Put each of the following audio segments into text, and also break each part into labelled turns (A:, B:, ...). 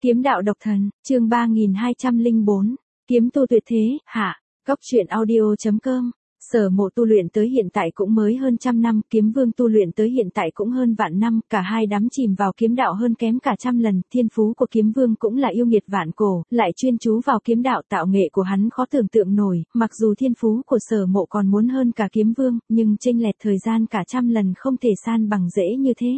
A: Kiếm đạo độc thần, chương 3204, kiếm tu tuyệt thế, hạ, Góc truyện audio.com. Sở Mộ tu luyện tới hiện tại cũng mới hơn trăm năm, Kiếm Vương tu luyện tới hiện tại cũng hơn vạn năm, cả hai đắm chìm vào kiếm đạo hơn kém cả trăm lần, thiên phú của Kiếm Vương cũng là yêu nghiệt vạn cổ, lại chuyên chú vào kiếm đạo, tạo nghệ của hắn khó tưởng tượng nổi, mặc dù thiên phú của Sở Mộ còn muốn hơn cả Kiếm Vương, nhưng chênh lệch thời gian cả trăm lần không thể san bằng dễ như thế.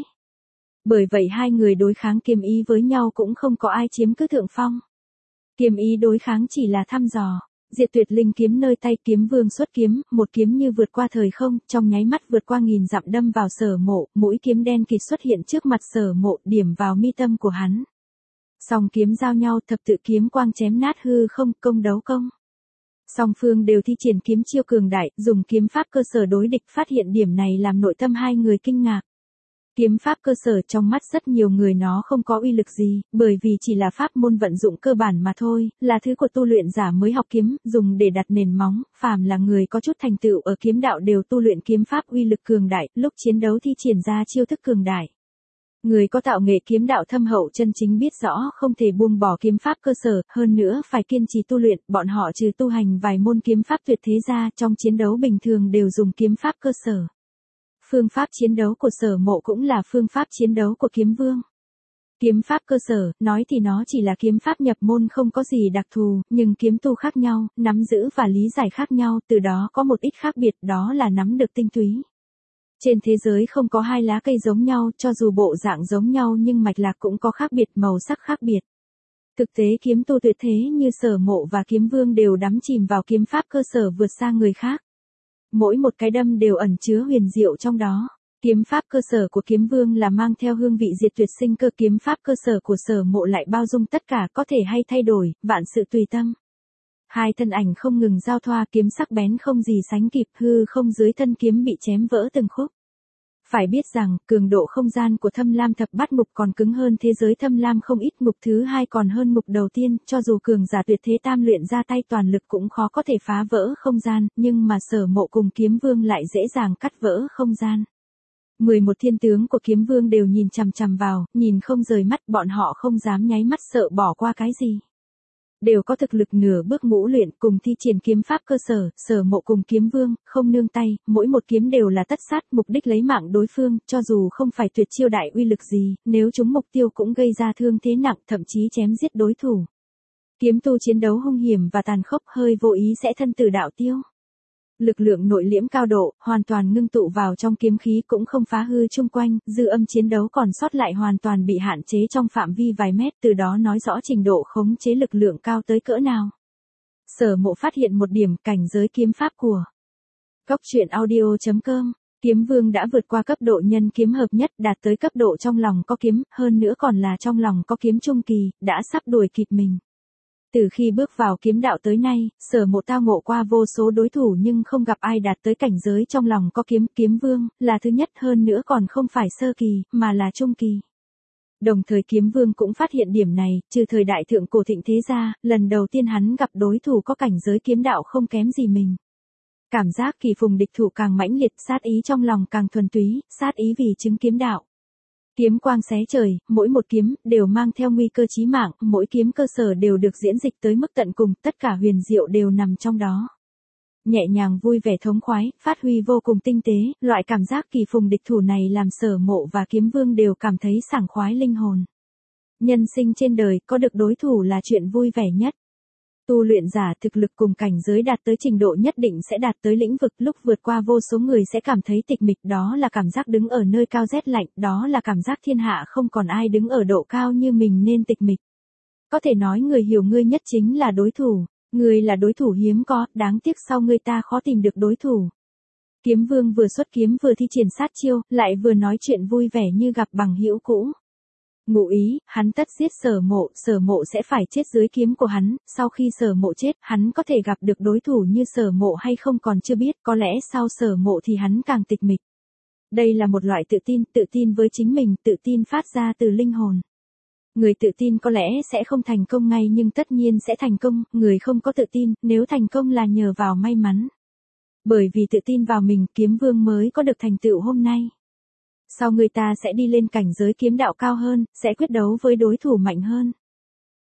A: Bởi vậy hai người đối kháng kiếm ý với nhau cũng không có ai chiếm cứ thượng phong. Kiếm ý đối kháng chỉ là thăm dò. Diệt tuyệt linh kiếm nơi tay, Kiếm Vương xuất kiếm, một kiếm như vượt qua thời không, trong nháy mắt vượt qua nghìn dặm đâm vào Sở Mộ, mũi kiếm đen kịt xuất hiện trước mặt Sở Mộ, điểm vào mi tâm của hắn. Song kiếm giao nhau, thập tự kiếm quang chém nát hư không, công đấu công. Song phương đều thi triển kiếm chiêu cường đại, dùng kiếm pháp cơ sở đối địch, phát hiện điểm này làm nội tâm hai người kinh ngạc. Kiếm pháp cơ sở trong mắt rất nhiều người nó không có uy lực gì, bởi vì chỉ là pháp môn vận dụng cơ bản mà thôi, là thứ của tu luyện giả mới học kiếm, dùng để đặt nền móng, phàm là người có chút thành tựu ở kiếm đạo đều tu luyện kiếm pháp uy lực cường đại, lúc chiến đấu thi triển ra chiêu thức cường đại. Người có tạo nghệ kiếm đạo thâm hậu chân chính biết rõ không thể buông bỏ kiếm pháp cơ sở, hơn nữa phải kiên trì tu luyện, bọn họ trừ tu hành vài môn kiếm pháp tuyệt thế ra, trong chiến đấu bình thường đều dùng kiếm pháp cơ sở. Phương pháp chiến đấu của Sở Mộ cũng là phương pháp chiến đấu của Kiếm Vương. Kiếm pháp cơ sở, nói thì nó chỉ là kiếm pháp nhập môn không có gì đặc thù, nhưng kiếm tu khác nhau, nắm giữ và lý giải khác nhau, từ đó có một ít khác biệt, đó là nắm được tinh túy. Trên thế giới không có hai lá cây giống nhau, cho dù bộ dạng giống nhau nhưng mạch lạc cũng có khác biệt, màu sắc khác biệt. Thực tế kiếm tu tuyệt thế như Sở Mộ và Kiếm Vương đều đắm chìm vào kiếm pháp cơ sở vượt xa người khác. Mỗi một cái đâm đều ẩn chứa huyền diệu trong đó. Kiếm pháp cơ sở của Kiếm Vương là mang theo hương vị diệt tuyệt sinh cơ, kiếm pháp cơ sở của Sở Mộ lại bao dung tất cả, có thể hay thay đổi, vạn sự tùy tâm. Hai thân ảnh không ngừng giao thoa, kiếm sắc bén không gì sánh kịp, hư không dưới thân kiếm bị chém vỡ từng khúc. Phải biết rằng, cường độ không gian của Thâm Lam thập bát ngục còn cứng hơn thế giới Thâm Lam không ít, ngục thứ hai còn hơn ngục đầu tiên, cho dù cường giả tuyệt thế tam luyện ra tay toàn lực cũng khó có thể phá vỡ không gian, nhưng mà Sở Mộ cùng Kiếm Vương lại dễ dàng cắt vỡ không gian. 11 thiên tướng của Kiếm Vương đều nhìn chằm chằm vào, nhìn không rời mắt, bọn họ không dám nháy mắt sợ bỏ qua cái gì. Đều có thực lực nửa bước ngũ luyện, cùng thi triển kiếm pháp cơ sở, Sở Mộ cùng Kiếm Vương, không nương tay, mỗi một kiếm đều là tất sát, mục đích lấy mạng đối phương, cho dù không phải tuyệt chiêu đại uy lực gì, nếu chúng mục tiêu cũng gây ra thương thế nặng, thậm chí chém giết đối thủ. Kiếm tu chiến đấu hung hiểm và tàn khốc, hơi vô ý sẽ thân tử đạo tiêu. Lực lượng nội liễm cao độ, hoàn toàn ngưng tụ vào trong kiếm khí cũng không phá hư chung quanh, dư âm chiến đấu còn sót lại hoàn toàn bị hạn chế trong phạm vi vài mét, từ đó nói rõ trình độ khống chế lực lượng cao tới cỡ nào. Sở Mộ phát hiện một điểm, cảnh giới kiếm pháp của Góc truyện audio.com. Kiếm Vương đã vượt qua cấp độ nhân kiếm hợp nhất, đạt tới cấp độ trong lòng có kiếm, hơn nữa còn là trong lòng có kiếm trung kỳ, đã sắp đuổi kịp mình. Từ khi bước vào kiếm đạo tới nay, Sở Mộ tao ngộ qua vô số đối thủ nhưng không gặp ai đạt tới cảnh giới trong lòng có kiếm, Kiếm Vương là thứ nhất, hơn nữa còn không phải sơ kỳ, mà là trung kỳ. Đồng thời Kiếm Vương cũng phát hiện điểm này, trừ thời đại thượng cổ thịnh thế ra, lần đầu tiên hắn gặp đối thủ có cảnh giới kiếm đạo không kém gì mình. Cảm giác kỳ phùng địch thủ càng mãnh liệt, sát ý trong lòng càng thuần túy, sát ý vì chứng kiếm đạo. Kiếm quang xé trời, mỗi một kiếm đều mang theo nguy cơ chí mạng, mỗi kiếm cơ sở đều được diễn dịch tới mức tận cùng, tất cả huyền diệu đều nằm trong đó. Nhẹ nhàng vui vẻ thống khoái, phát huy vô cùng tinh tế, loại cảm giác kỳ phùng địch thủ này làm Sở Mộ và Kiếm Vương đều cảm thấy sảng khoái linh hồn. Nhân sinh trên đời, có được đối thủ là chuyện vui vẻ nhất. Tu luyện giả thực lực cùng cảnh giới đạt tới trình độ nhất định sẽ đạt tới lĩnh vực, lúc vượt qua vô số người sẽ cảm thấy tịch mịch, đó là cảm giác đứng ở nơi cao rét lạnh, đó là cảm giác thiên hạ không còn ai đứng ở độ cao như mình nên tịch mịch. Có thể nói người hiểu ngươi nhất chính là đối thủ, ngươi là đối thủ hiếm có, đáng tiếc sau ngươi ta khó tìm được đối thủ. Kiếm Vương vừa xuất kiếm vừa thi triển sát chiêu, lại vừa nói chuyện vui vẻ như gặp bằng hữu cũ. Ngụ ý, hắn tất giết Sở Mộ sẽ phải chết dưới kiếm của hắn, sau khi Sở Mộ chết, hắn có thể gặp được đối thủ như Sở Mộ hay không còn chưa biết, có lẽ sau Sở Mộ thì hắn càng tịch mịch. Đây là một loại tự tin với chính mình, tự tin phát ra từ linh hồn. Người tự tin có lẽ sẽ không thành công ngay nhưng tất nhiên sẽ thành công, người không có tự tin, nếu thành công là nhờ vào may mắn. Bởi vì tự tin vào mình, Kiếm Vương mới có được thành tựu hôm nay. Sau người ta sẽ đi lên cảnh giới kiếm đạo cao hơn, sẽ quyết đấu với đối thủ mạnh hơn.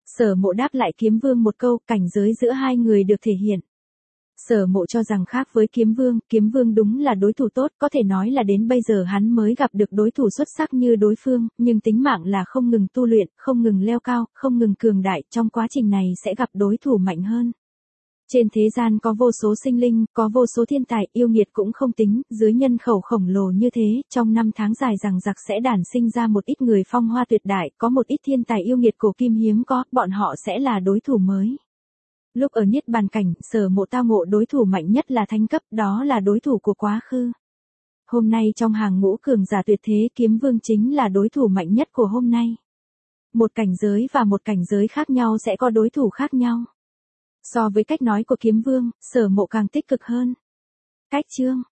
A: Sở Mộ đáp lại Kiếm Vương một câu, cảnh giới giữa hai người được thể hiện. Sở Mộ cho rằng khác với Kiếm Vương đúng là đối thủ tốt, có thể nói là đến bây giờ hắn mới gặp được đối thủ xuất sắc như đối phương, nhưng tính mạng là không ngừng tu luyện, không ngừng leo cao, không ngừng cường đại, trong quá trình này sẽ gặp đối thủ mạnh hơn. Trên thế gian có vô số sinh linh, có vô số thiên tài, yêu nghiệt cũng không tính, dưới nhân khẩu khổng lồ như thế, trong năm tháng dài rằng giặc sẽ đản sinh ra một ít người phong hoa tuyệt đại, có một ít thiên tài yêu nghiệt cổ kim hiếm có, bọn họ sẽ là đối thủ mới. Lúc ở Niết Bàn cảnh, Sở Mộ tao ngộ đối thủ mạnh nhất là thánh cấp, đó là đối thủ của quá khứ. Hôm nay trong hàng ngũ cường giả tuyệt thế, Kiếm Vương chính là đối thủ mạnh nhất của hôm nay. Một cảnh giới và một cảnh giới khác nhau sẽ có đối thủ khác nhau. So với cách nói của Kiếm Vương, Sở Mộ càng tích cực hơn. Cách chương